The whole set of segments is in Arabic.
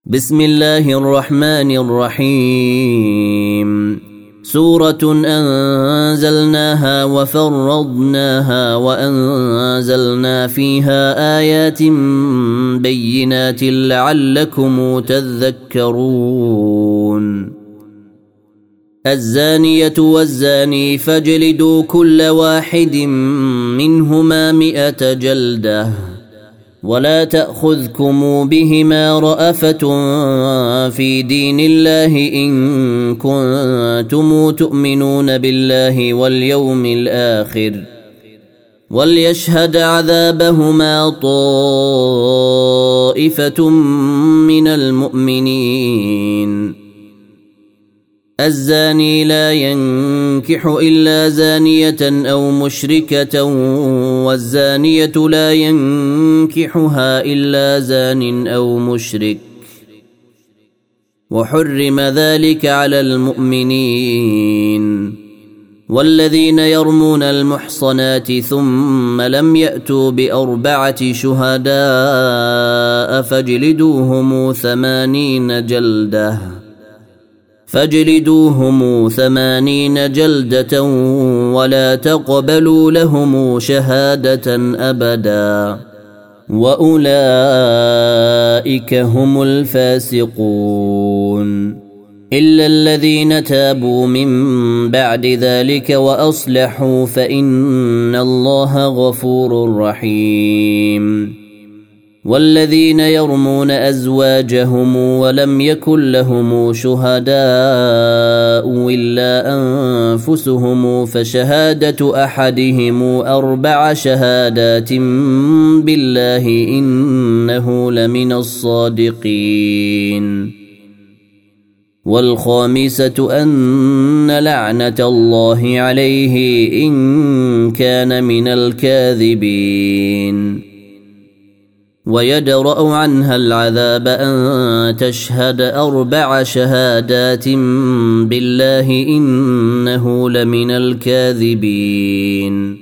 بسم الله الرحمن الرحيم. سورة أنزلناها وفرضناها وأنزلنا فيها آيات بينات لعلكم تذكرون. الزانية والزاني فاجلدوا كل واحد منهما 100 جلدة ولا تأخذكم بهما رأفة في دين الله إن كنتم تؤمنون بالله واليوم الآخر وليشهد عذابهما طائفة من المؤمنين. الزاني لا ينكح إلا زانية أو مشركة والزانية لا ينكحها إلا زان أو مشرك وحرم ذلك على المؤمنين. والذين يرمون المحصنات ثم لم يأتوا ب4 شهداء فاجلدوهم 80 جلدة ولا تقبلوا لهم شهادة أبدا وأولئك هم الفاسقون إلا الذين تابوا من بعد ذلك وأصلحوا فإن الله غفور رحيم. والذين يرمون أزواجهم ولم يكن لهم شهداء إلا أنفسهم فشهادة أحدهم 4 شهادات بالله إنه لمن الصادقين. والخامسة أن لعنة الله عليه إن كان من الكاذبين. ويدرأ عنها العذاب أن تشهد 4 شهادات بالله إنه لمن الكاذبين.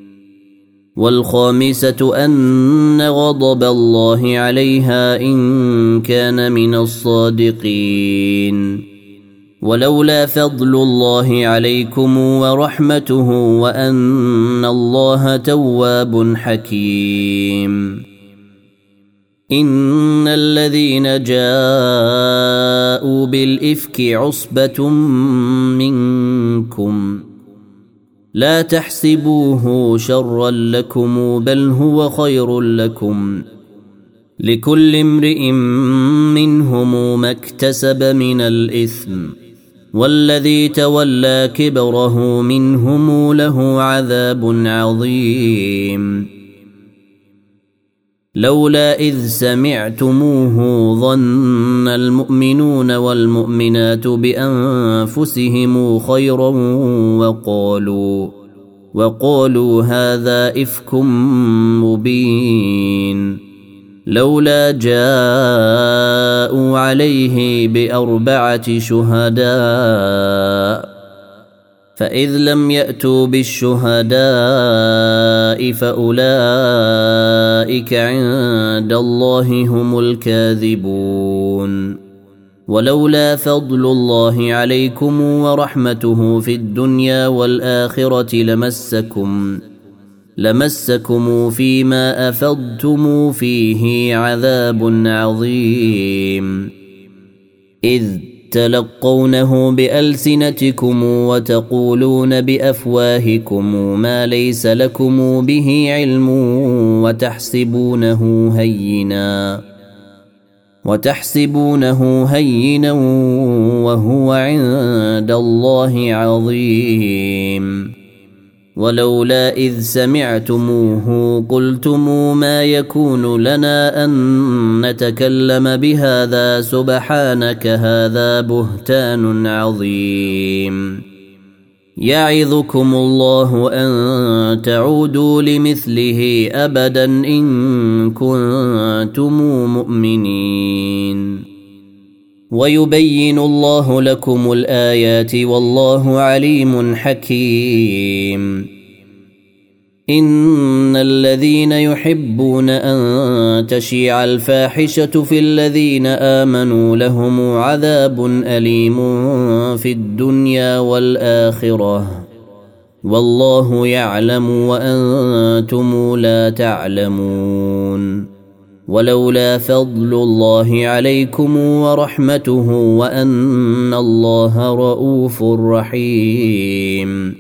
والخامسة أن غضب الله عليها إن كان من الصادقين. ولولا فضل الله عليكم ورحمته وأن الله تواب حكيم. إن الذين جاءوا بالإفك عصبة منكم لا تحسبوه شرا لكم بل هو خير لكم لكل امرئ منهم ما اكتسب من الإثم والذي تولى كبره منهم له عذاب عظيم. لولا إذ سمعتموه ظن المؤمنون والمؤمنات بأنفسهم خيرا وقالوا هذا إفك مبين. لولا جاءوا عليه ب4 شهداء فإذ لم يأتوا بالشهداء فأولئك عند الله هم الكاذبون. ولولا فضل الله عليكم ورحمته في الدنيا والآخرة لمسكم فيما أفضتم فيه عذاب عظيم. إذ تلقونه بألسنتكم وتقولون بأفواهكم ما ليس لكم به علم وتحسبونه هينا وهو عند الله عظيم. ولولا إذ سمعتموه قلتم ما يكون لنا أن نتكلم بهذا سبحانك هذا بهتان عظيم. يعظكم الله أن تعودوا لمثله أبدا إن كنتم مؤمنين. ويبين الله لكم الآيات والله عليم حكيم. إن الذين يحبون أن تشيع الفاحشة في الذين آمنوا لهم عذاب أليم في الدنيا والآخرة والله يعلم وأنتم لا تعلمون ولولا فضل الله عليكم ورحمته وأن الله رؤوف رحيم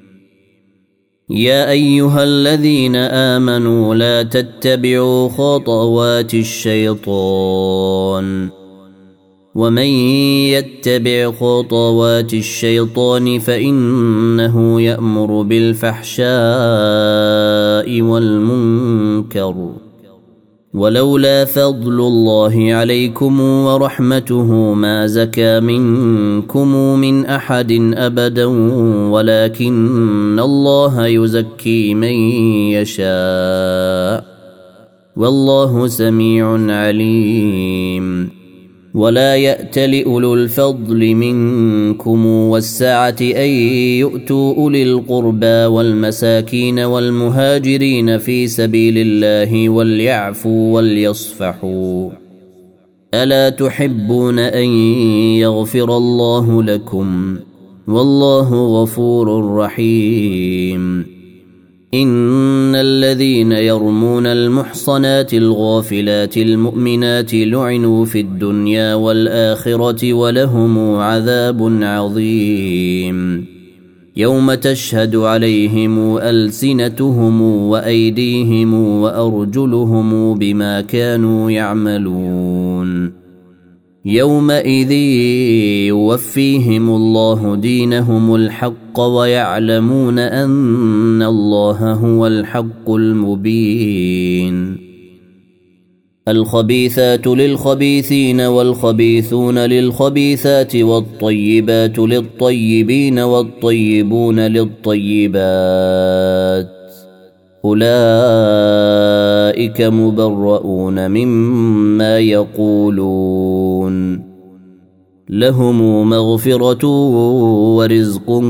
يا أيها الذين آمنوا لا تتبعوا خطوات الشيطان ومن يتبع خطوات الشيطان فإنه يأمر بالفحشاء والمنكر ولولا فضل الله عليكم ورحمته ما زكى منكم من أحد أبدا ولكن الله يزكي من يشاء والله سميع عليم ولا يأتل أولو الفضل منكم والسعة أن يؤتوا أولي القربى والمساكين والمهاجرين في سبيل الله وليعفوا وليصفحوا ألا تحبون أن يغفر الله لكم والله غفور رحيم إن الذين يرمون المحصنات الغافلات المؤمنات لعنوا في الدنيا والآخرة ولهم عذاب عظيم يوم تشهد عليهم ألسنتهم وأيديهم وأرجلهم بما كانوا يعملون يومئذ يوفيهم الله دينهم الحق ويعلمون أن الله هو الحق المبين الخبيثات للخبيثين والخبيثون للخبيثات والطيبات للطيبين والطيبون للطيبات أولئك مبرؤون مما يقولون لهم مغفرة ورزق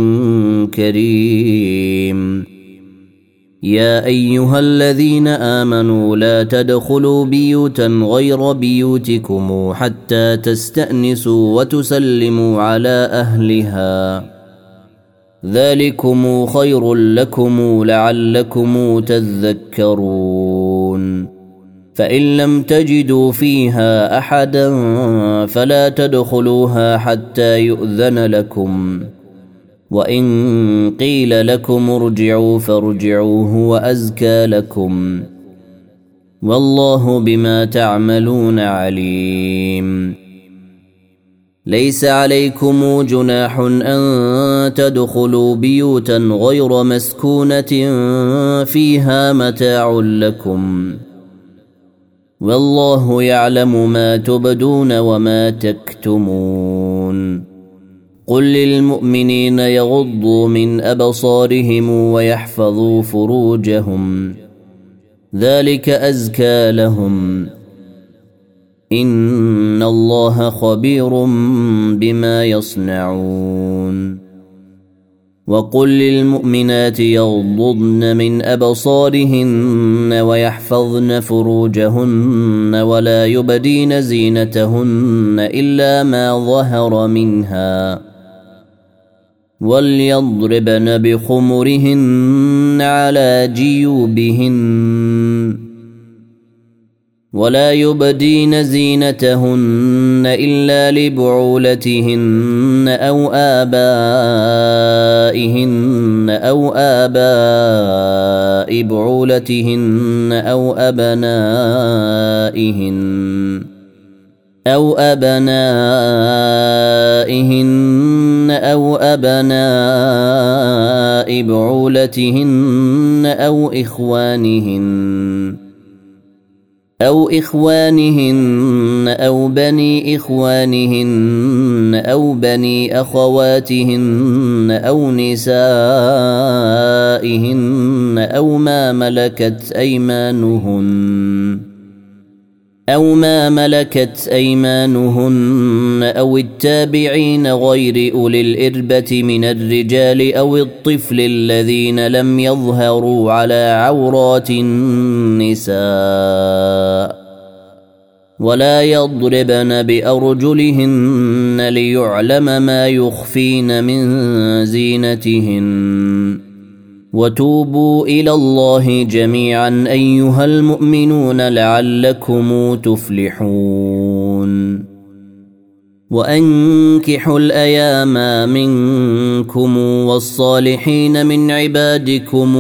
كريم يا أيها الذين آمنوا لا تدخلوا بيوتا غير بيوتكم حتى تستأنسوا وتسلموا على أهلها ذلكم خير لكم لعلكم تذكرون فإن لم تجدوا فيها أحدا فلا تدخلوها حتى يؤذن لكم وإن قيل لكم ارجعوا فارجعوا هو أزكى لكم والله بما تعملون عليم ليس عليكم جناح أن تدخلوا بيوتا غير مسكونة فيها متاع لكم والله يعلم ما تبدون وما تكتمون قل للمؤمنين يغضوا من أبصارهم ويحفظوا فروجهم ذلك أزكى لهم إن الله خبير بما يصنعون وقل للمؤمنات يغضضن من أبصارهن ويحفظن فروجهن ولا يبدين زينتهن إلا ما ظهر منها وليضربن بخمرهن على جيوبهن ولا يبدين زينتهن إلا لبعولتهن أو آبائهن أو آباء بعولتهن أو أبنائهن أو بعولتهن أو إخوانهن أو بني إخوانهن أو بني أخواتهن أو نسائهن أو ما ملكت أو ما ملكت أيمانهن أو التابعين غير أولي الإربة من الرجال أو الطفل الذين لم يظهروا على عورات النساء ولا يضربن بأرجلهن ليعلم ما يخفين من زينتهن وتوبوا إلى الله جميعا أيها المؤمنون لعلكم تفلحون وأنكحوا الأيام منكم والصالحين من عبادكم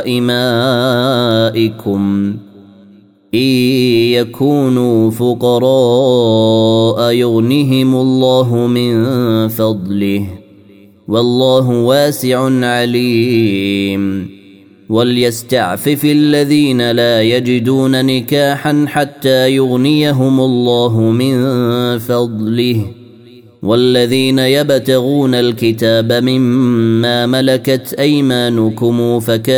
وإمائكم إن يكونوا فقراء يغنهم الله من فضله والله واسع عليم وليستعفف الذين لا يجدون نكاحا حتى يغنيهم الله من فضله والذين يبتغون الكتاب مما ملكت أيمانكم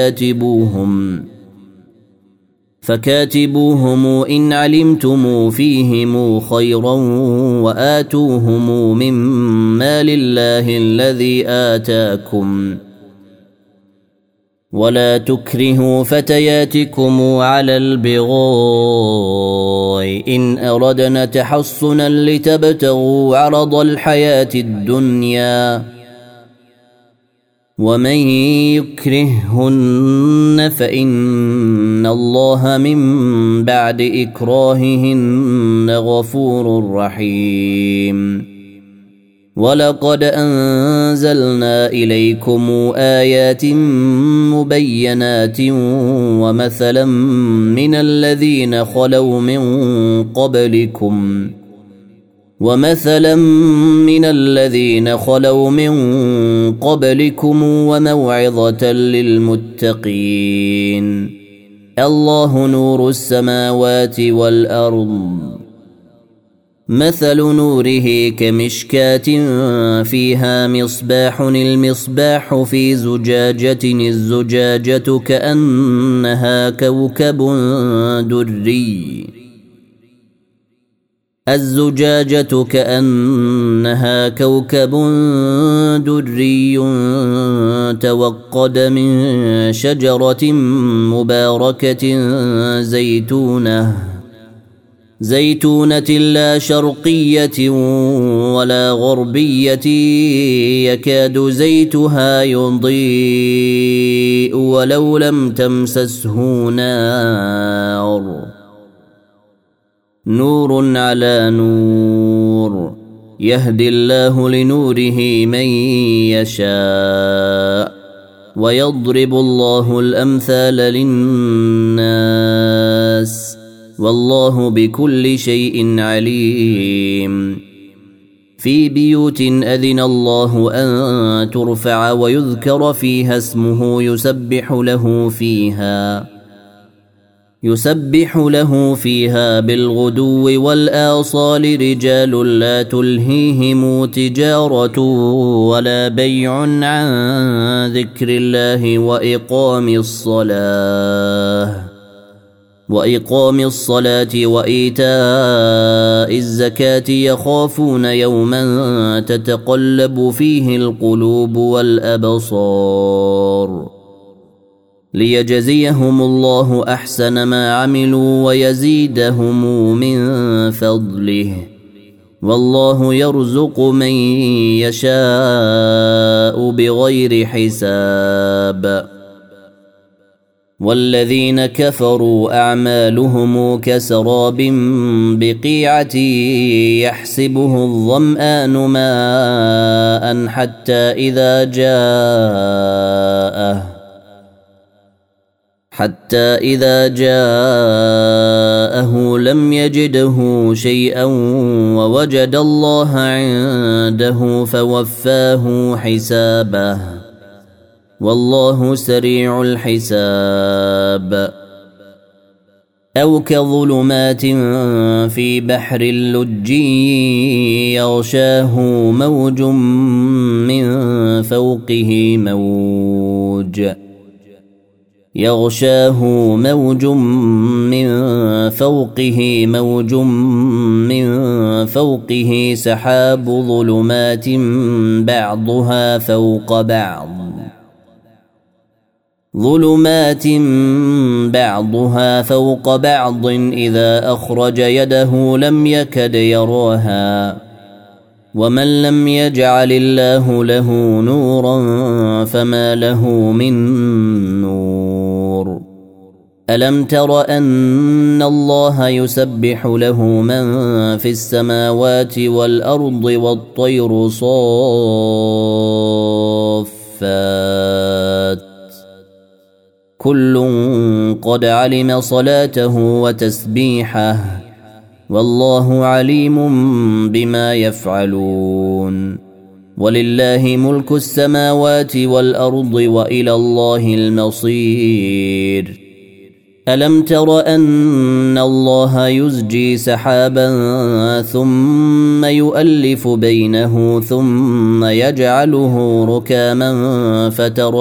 فكاتبوهم إن علمتم فيهم خيرا وآتوهم من مال الله الذي آتاكم ولا تكرهوا فتياتكم على البغاء إن أردنا تحصنا لتبتغوا عرض الحياة الدنيا ومن يكرههن فإن الله من بعد إكراههن غفور رحيم ولقد أنزلنا إليكم آيات مبينات ومثلا من الذين خلوا من قبلكم وموعظة للمتقين الله نور السماوات والأرض مثل نوره كمشكاة فيها مصباح المصباح في زجاجة الزجاجة كأنها كوكب دري توقد من شجرة مباركة زيتونة لا شرقية ولا غربية يكاد زيتها يضيء ولو لم تمسسه نور على نور يهدي الله لنوره من يشاء ويضرب الله الأمثال للناس والله بكل شيء عليم في بيوت أذن الله أن ترفع ويذكر فيها اسمه يسبح له فيها بالغدو والآصال رجال لا تلهيهم تجارة ولا بيع عن ذكر الله وإقام الصلاة وإيتاء الزكاة يخافون يوما تتقلب فيه القلوب والأبصار ليجزيهم الله أحسن ما عملوا ويزيدهم من فضله والله يرزق من يشاء بغير حساب والذين كفروا أعمالهم كسراب بقيعة يحسبه الظمآن ماء حتى إذا جاءه لم يجده شيئا ووجد الله عنده فوفاه حسابه والله سريع الحساب أو كظلمات في بحر اللجي يغشاه موج من فوقه موج يغشاه موج من فوقه موج من فوقه سحاب ظلمات بعضها فوق بعض إذا أخرج يده لم يكد يراها ومن لم يجعل الله له نورا فما له من نور ألم تر أن الله يسبح له من في السماوات والأرض والطير صافات كل قد علم صلاته وتسبيحه والله عليم بما يفعلون ولله ملك السماوات والأرض وإلى الله المصير ألم تر أن الله يزجي سحابا ثم يؤلف بينه ثم يجعله ركاما فترى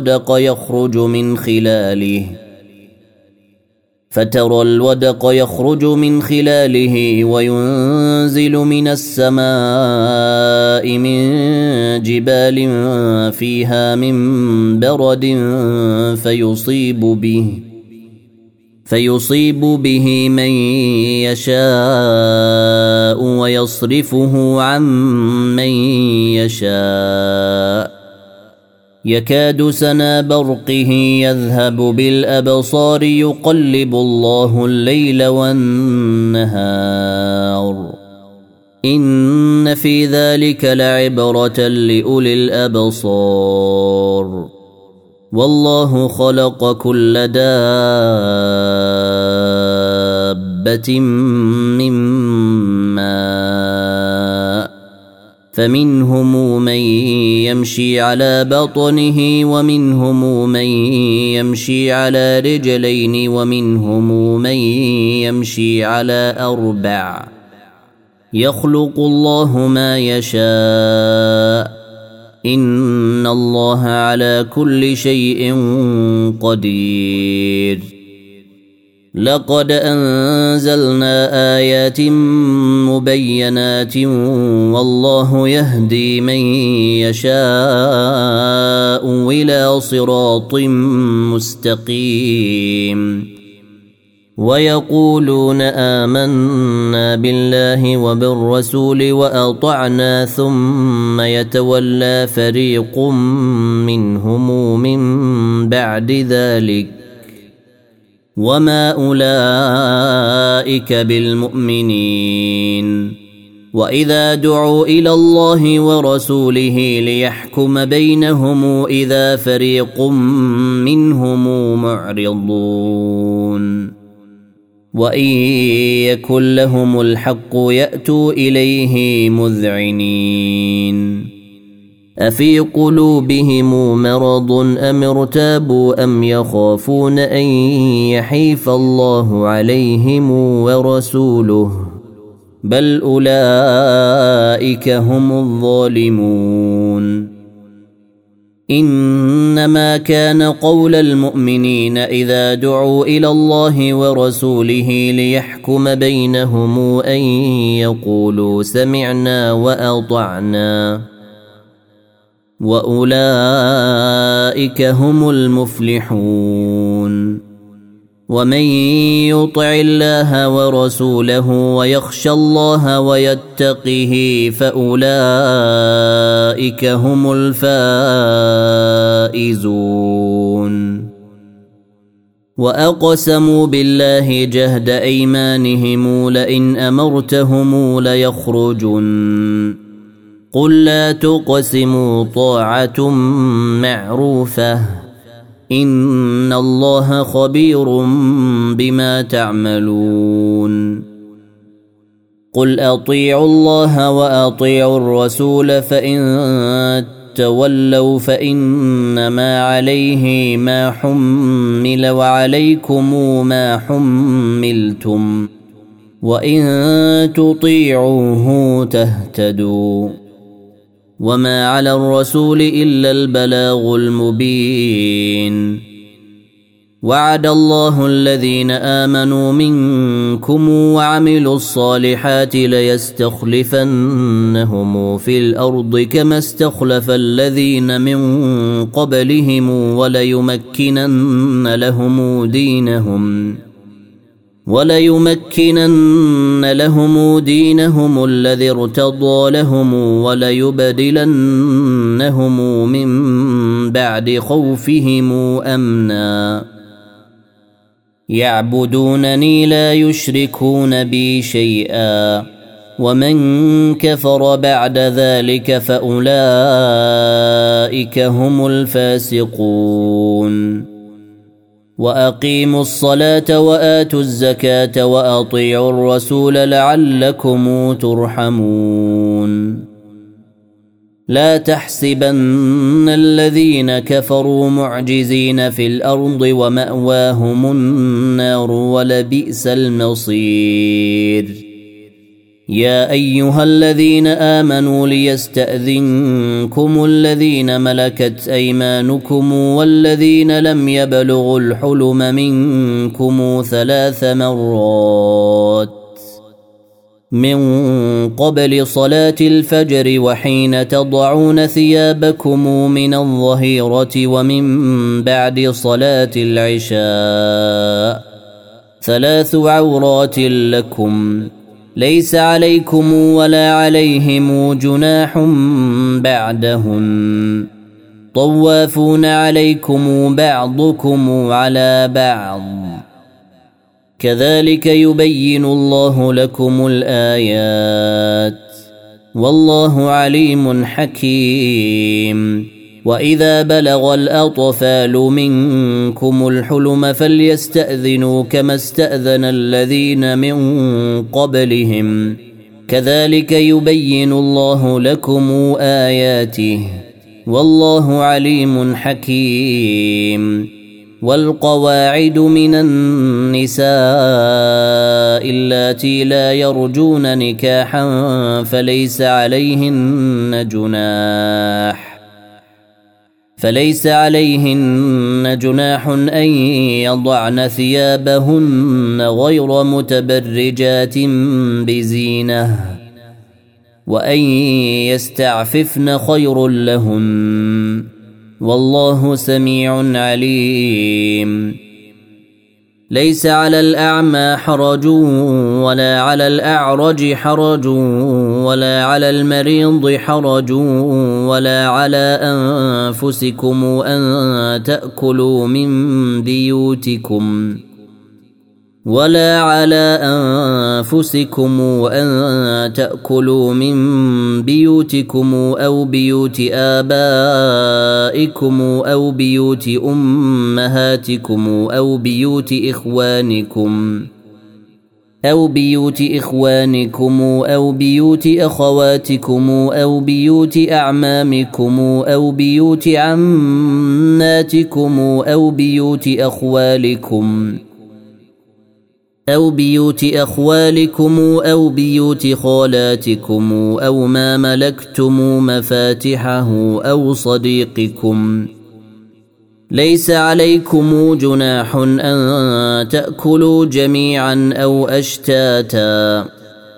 الودق يخرج من خلاله وينزل من السماء من جبال فيها من برد فيصيب به من يشاء ويصرفه عن من يشاء يكاد سنا برقه يذهب بالأبصار يقلب الله الليل والنهار إن في ذلك لعبرة لأولي الأبصار والله خلق كل دابة من ماء فمنهم من يمشي على بطنه ومنهم من يمشي على رجلين ومنهم من يمشي على أربع يخلق الله ما يشاء إن الله على كل شيء قدير لقد أنزلنا آيات مبينات والله يهدي من يشاء إلى صراط مستقيم ويقولون آمنا بالله وبالرسول وأطعنا ثم يتولى فريق منهم من بعد ذلك وما أولئك بالمؤمنين وإذا دعوا إلى الله ورسوله ليحكم بينهم إذا فريق منهم معرضون وإن يكن لهم الحق يأتوا إليه مذعنين أفي قلوبهم مرض أم ارتابوا أم يخافون أن يحيف الله عليهم ورسوله بل أولئك هم الظالمون إنما كان قول المؤمنين إذا دعوا إلى الله ورسوله ليحكم بينهم أن يقولوا سمعنا وأطعنا وأولئك هم المفلحون ومن يطع الله ورسوله ويخشى الله ويتقه فأولئك هم الفائزون وأقسموا بالله جهد أيمانهم لئن أمرتهم ليخرجن قل لا تقسموا طاعة معروفة إن الله خبير بما تعملون قل أطيعوا الله وأطيعوا الرسول فإن تولوا فإنما عليه ما حمل وعليكم ما حملتم وإن تطيعوه تهتدوا وما على الرسول إلا البلاغ المبين وعد الله الذين آمنوا منكم وعملوا الصالحات ليستخلفنهم في الأرض كما استخلف الذين من قبلهم وليمكنن لهم دينهم الذي ارتضى لهم وليبدلنهم من بعد خوفهم أمنا يعبدونني لا يشركون بي شيئا ومن كفر بعد ذلك فأولئك هم الفاسقون وأقيموا الصلاة وآتوا الزكاة وأطيعوا الرسول لعلكم ترحمون لا تحسبن الذين كفروا معجزين في الأرض ومأواهم النار ولبئس المصير يا أيها الذين آمنوا ليستأذنكم الذين ملكت أيمانكم والذين لم يبلغوا الحلم منكم 3 مرات من قبل صلاة الفجر وحين تضعون ثيابكم من الظهيرة ومن بعد صلاة العشاء 3 عورات لكم ليس عليكم ولا عليهم جناح بعدهن طوافون عليكم بعضكم على بعض كذلك يبين الله لكم الآيات والله عليم حكيم وإذا بلغ الأطفال منكم الحلم فليستأذنوا كما استأذن الذين من قبلهم كذلك يبين الله لكم آياته والله عليم حكيم والقواعد من النساء اللاتي لا يرجون نكاحا فليس عليهن جناح أن يضعن ثيابهن غير متبرجات بزينة وأن يستعففن خير لهن والله سميع عليم ليس على الأعمى حرج ولا على الأعرج حرج ولا على المريض حرج ولا على أنفسكم أن تأكلوا من بيوتكم أو بيوت آبائكم أو بيوت أمهاتكم أو بيوت إخوانكم أو بيوت أخواتكم أو بيوت أعمامكم أو بيوت عماتكم أو بيوت أخوالكم أو بيوت خالاتكم أو ما ملكتم مفاتحه أو صديقكم ليس عليكم جناح أن تأكلوا جميعا أو أشتاتا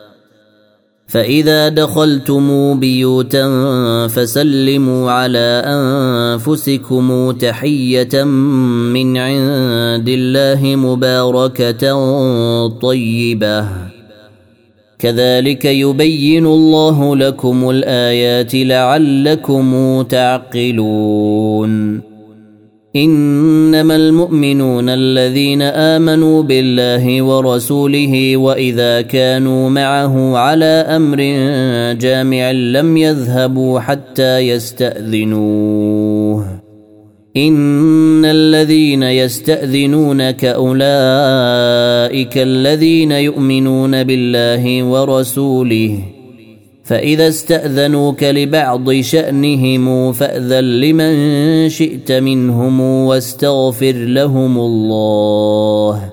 فإذا دخلتم بيوتا فسلموا على أنفسكم تحية من عند الله مباركة طيبة كذلك يبين الله لكم الآيات لعلكم تعقلون إنما المؤمنون الذين آمنوا بالله ورسوله وإذا كانوا معه على أمر جامع لم يذهبوا حتى يستأذنوه إن الذين يستأذنونك أولئك الذين يؤمنون بالله ورسوله فإذا استأذنوك لبعض شأنهم فأذن لمن شئت منهم واستغفر لهم الله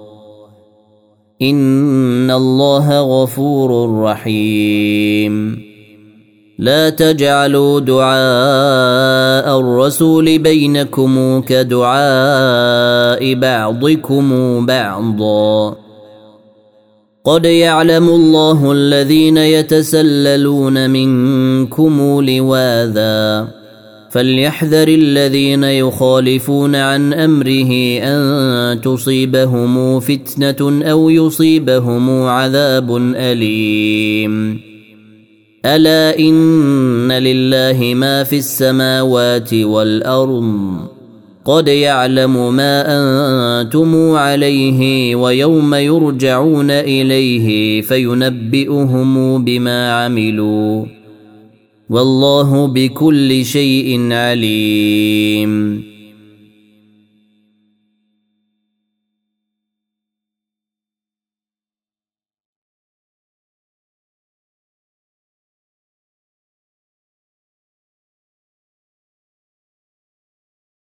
إن الله غفور رحيم لا تجعلوا دعاء الرسول بينكم كدعاء بعضكم بعضا قد يعلم الله الذين يتسللون منكم لواذا فليحذر الذين يخالفون عن امره ان تصيبهم فتنه او يصيبهم عذاب اليم الا ان لله ما في السماوات والارض قد يعلم ما انتم عليه ويوم يرجعون اليه فينبئهم بما عملوا والله بكل شيء عليم.